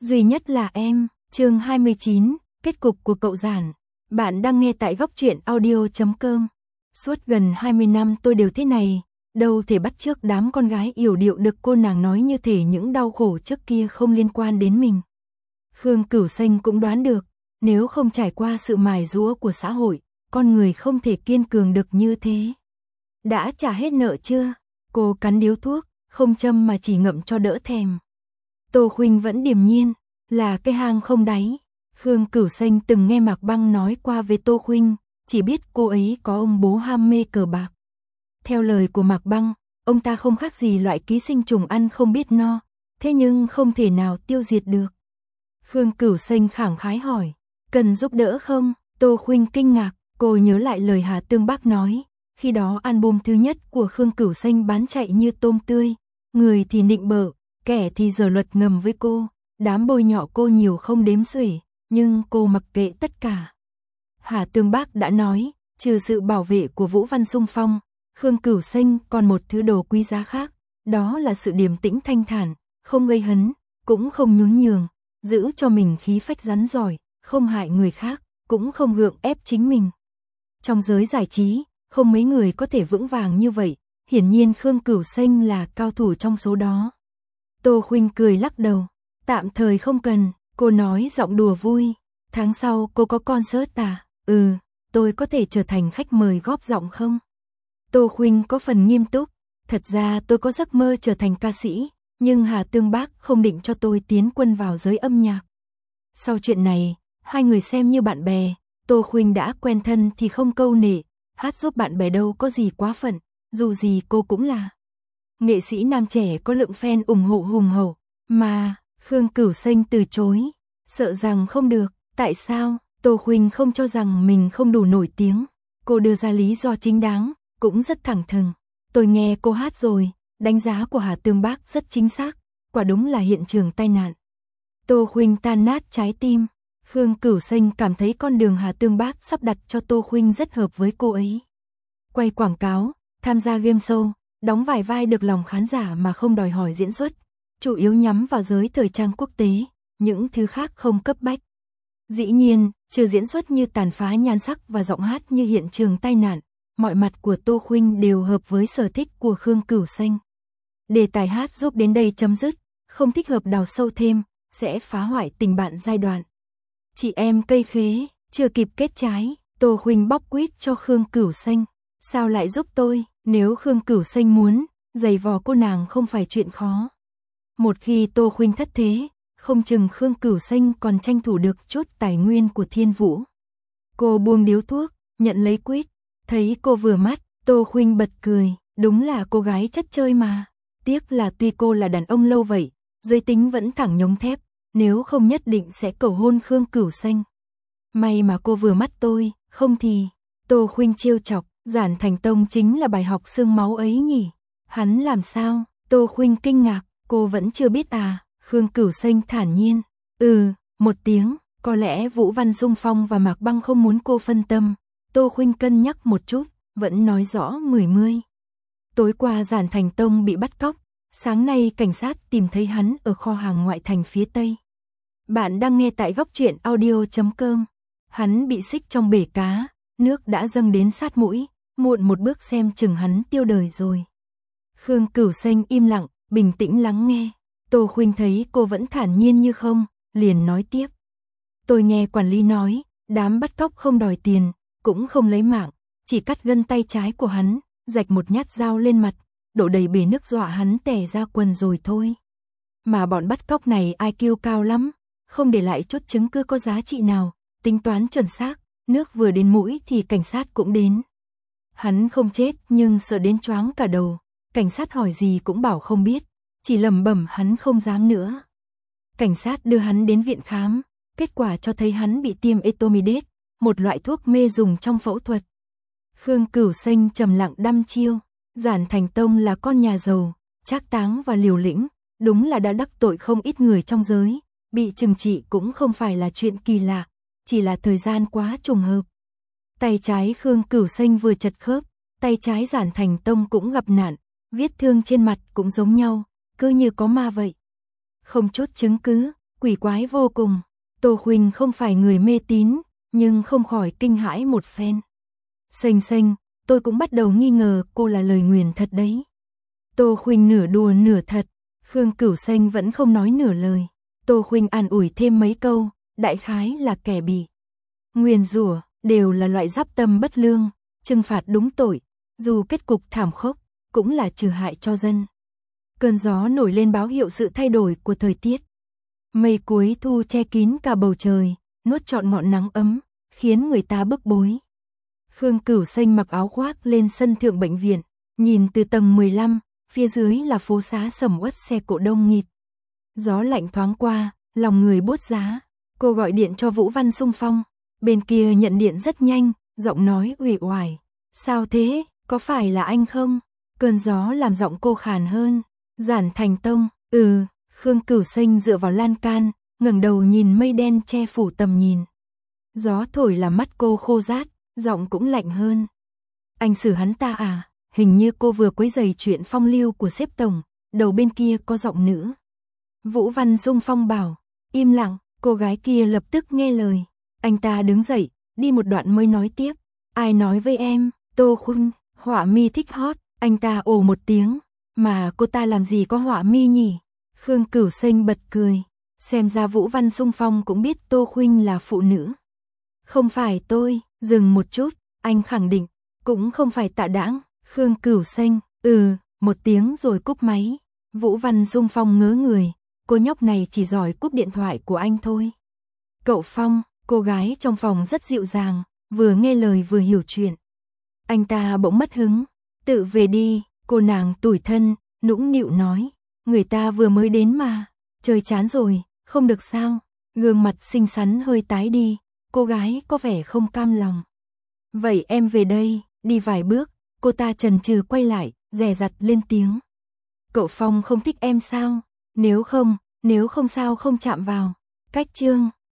Duy nhất là em, chương 29, kết cục của cậu Giản. Bạn đang nghe tại góc truyện audio.com. Suốt gần 20 năm tôi đều thế này, đâu thể bắt chước đám con gái yểu điệu được cô nàng nói như thể những đau khổ trước kia không liên quan đến mình. Khương Cửu Xanh cũng đoán được, nếu không trải qua sự mài giũa của xã hội, con người không thể kiên cường được như thế. Đã trả hết nợ chưa? Cô cắn điếu thuốc, không châm mà chỉ ngậm cho đỡ thèm. Tô Khuynh vẫn điềm nhiên, là cái hang không đáy. Khương Cửu Xanh từng nghe Mạc Băng nói qua về Tô Khuynh, chỉ biết cô ấy có ông bố ham mê cờ bạc. Theo lời của Mạc Băng, ông ta không khác gì loại ký sinh trùng ăn không biết no, thế nhưng không thể nào tiêu diệt được. Khương Cửu Xanh khẳng khái hỏi, cần giúp đỡ không? Tô Khuynh kinh ngạc, cô nhớ lại lời Hà Tương Bác nói, khi đó album thứ nhất của Khương Cửu Xanh bán chạy như tôm tươi, người thì nịnh bợ, kẻ thì giở luật ngầm với cô, đám bôi nhọ cô nhiều không đếm xuể, nhưng cô mặc kệ tất cả. Hà Tương Bác đã nói, trừ sự bảo vệ của Vũ Văn Xung Phong, Khương Cửu Xanh còn một thứ đồ quý giá khác, đó là sự điềm tĩnh thanh thản, không gây hấn, cũng không nhún nhường, giữ cho mình khí phách rắn giỏi, không hại người khác, cũng không gượng ép chính mình. Trong giới giải trí, không mấy người có thể vững vàng như vậy, hiển nhiên Khương Cửu Xanh là cao thủ trong số đó. Tô Khuynh cười lắc đầu, tạm thời không cần, cô nói giọng đùa vui, tháng sau cô có concert à? Tôi có thể trở thành khách mời góp giọng không? Tô Khuynh có phần nghiêm túc, thật ra tôi có giấc mơ trở thành ca sĩ, nhưng Hà Tương Bác không định cho tôi tiến quân vào giới âm nhạc. Sau chuyện này, hai người xem như bạn bè, Tô Khuynh đã quen thân thì không câu nệ, hát giúp bạn bè đâu có gì quá phận, dù gì cô cũng là nghệ sĩ nam trẻ có lượng fan ủng hộ hùng hậu, mà Khương Cửu Xanh từ chối, sợ rằng không được. Tại sao? Tô Khuynh không cho rằng mình không đủ nổi tiếng, cô đưa ra lý do chính đáng, cũng rất thẳng thừng. Tôi nghe cô hát rồi, đánh giá của Hà Tương Bác rất chính xác, quả đúng là hiện trường tai nạn. Tô Khuynh tan nát trái tim, Khương Cửu Xanh cảm thấy con đường Hà Tương Bác sắp đặt cho Tô Khuynh rất hợp với cô ấy. Quay quảng cáo, tham gia game show, đóng vài vai được lòng khán giả mà không đòi hỏi diễn xuất, chủ yếu nhắm vào giới thời trang quốc tế, những thứ khác không cấp bách. Dĩ nhiên, trừ diễn xuất như tàn phá nhan sắc và giọng hát như hiện trường tai nạn, mọi mặt của Tô Khuynh đều hợp với sở thích của Khương Cửu Xanh. Đề tài hát giúp đến đây chấm dứt, không thích hợp đào sâu thêm, sẽ phá hoại tình bạn giai đoạn. Chị em cây khế, chưa kịp kết trái, Tô Khuynh bóc quýt cho Khương Cửu Xanh. Sao lại giúp tôi? Nếu Khương Cửu Xanh muốn, giày vò cô nàng không phải chuyện khó. Một khi Tô Khuynh thất thế, không chừng Khương Cửu Xanh còn tranh thủ được chút tài nguyên của Thiên Vũ. Cô buông điếu thuốc, nhận lấy quýt, thấy cô vừa mắt, Tô Khuynh bật cười, đúng là cô gái chất chơi mà. Tiếc là tuy cô là đàn ông lâu vậy, giới tính vẫn thẳng nhống thép, nếu không nhất định sẽ cầu hôn Khương Cửu Xanh. May mà cô vừa mắt tôi, không thì... Tô Khuynh trêu chọc, Giản Thành Tông chính là bài học xương máu ấy nhỉ? Hắn làm sao? Tô Khuynh kinh ngạc, cô vẫn chưa biết à? Khương Cửu Xanh thản nhiên, một tiếng, có lẽ Vũ Văn Xung Phong và Mạc Băng không muốn cô phân tâm. Tô Khuynh cân nhắc một chút, vẫn nói rõ 10. Tối qua Giản Thành Tông bị bắt cóc, sáng nay cảnh sát tìm thấy hắn ở kho hàng ngoại thành phía Tây. Bạn đang nghe tại góc truyện audio.com. Hắn bị xích trong bể cá, nước đã dâng đến sát mũi, muộn một bước xem chừng hắn tiêu đời rồi. Khương Cửu Xanh im lặng, bình tĩnh lắng nghe. Tô Khuynh thấy cô vẫn thản nhiên như không, liền nói tiếp. Tôi nghe quản lý nói, đám bắt cóc không đòi tiền, cũng không lấy mạng, chỉ cắt gân tay trái của hắn, rạch một nhát dao lên mặt, đổ đầy bể nước dọa hắn tè ra quần rồi thôi. Mà bọn bắt cóc này IQ cao lắm, không để lại chút chứng cứ có giá trị nào, tính toán chuẩn xác, nước vừa đến mũi thì cảnh sát cũng đến. Hắn không chết nhưng sợ đến choáng cả đầu, cảnh sát hỏi gì cũng bảo không biết, chỉ lẩm bẩm hắn không dám nữa. Cảnh sát đưa hắn đến viện khám, kết quả cho thấy hắn bị tiêm Etomidate, một loại thuốc mê dùng trong phẫu thuật. Khương Cửu Xanh trầm lặng đăm chiêu, Giản Thành Tông là con nhà giàu, trác táng và liều lĩnh, đúng là đã đắc tội không ít người trong giới, bị trừng trị cũng không phải là chuyện kỳ lạ, chỉ là thời gian quá trùng hợp. Tay trái Khương Cửu Xanh vừa chật khớp, tay trái Giản Thành Tông cũng gặp nạn, vết thương trên mặt cũng giống nhau, cứ như có ma vậy. Không chút chứng cứ, quỷ quái vô cùng. Tô Khuynh không phải người mê tín, nhưng không khỏi kinh hãi một phen. Xanh xanh, tôi cũng bắt đầu nghi ngờ cô là lời nguyền thật đấy. Tô Khuynh nửa đùa nửa thật, Khương Cửu Xanh vẫn không nói nửa lời. Tô Khuynh an ủi thêm mấy câu, đại khái là kẻ bị nguyền rủa đều là loại giáp tâm bất lương, trừng phạt đúng tội, dù kết cục thảm khốc, cũng là trừ hại cho dân. Cơn gió nổi lên báo hiệu sự thay đổi của thời tiết. Mây cuối thu che kín cả bầu trời, nuốt trọn ngọn nắng ấm, khiến người ta bức bối. Khương Cửu Xanh mặc áo khoác lên sân thượng bệnh viện, nhìn từ tầng 15, phía dưới là phố xá sầm uất xe cộ đông nghịt. Gió lạnh thoáng qua, lòng người buốt giá. Cô gọi điện cho Vũ Văn xung phong, bên kia nhận điện rất nhanh, giọng nói uể oải. Sao thế, có phải là anh không? Cơn gió làm giọng cô khàn hơn. Giản Thành Tông, Khương Cửu Xanh dựa vào lan can, ngẩng đầu nhìn mây đen che phủ tầm nhìn. Gió thổi làm mắt cô khô rát, giọng cũng lạnh hơn. Anh xử hắn ta à? Hình như cô vừa quấy rầy chuyện phong lưu của sếp tổng, đầu bên kia có giọng nữ. Vũ Văn xung phong bảo, im lặng, cô gái kia lập tức nghe lời. Anh ta đứng dậy, đi một đoạn mới nói tiếp. Ai nói với em, Tô Khuynh, họa mi thích hot, anh ta ồ một tiếng. Mà cô ta làm gì có họa mi nhỉ? Khương Cửu Xanh bật cười. Xem ra Vũ Văn xung phong cũng biết Tô Khuynh là phụ nữ. Không phải tôi, dừng một chút, anh khẳng định. Cũng không phải Tạ Đãng. Khương Cửu Xanh, một tiếng rồi cúp máy. Vũ Văn xung phong ngớ người. Cô nhóc này chỉ giỏi cúp điện thoại của anh thôi. Cậu Phong, cô gái trong phòng rất dịu dàng, vừa nghe lời vừa hiểu chuyện. Anh ta bỗng mất hứng. Tự về đi, cô nàng tủi thân, nũng nịu nói. Người ta vừa mới đến mà, chơi chán rồi, không được sao? Gương mặt xinh xắn hơi tái đi, cô gái có vẻ không cam lòng. Vậy em về đây, đi vài bước, cô ta chần chừ quay lại, dè dặt lên tiếng. Cậu Phong không thích em sao? Nếu không sao không chạm vào. Cách chương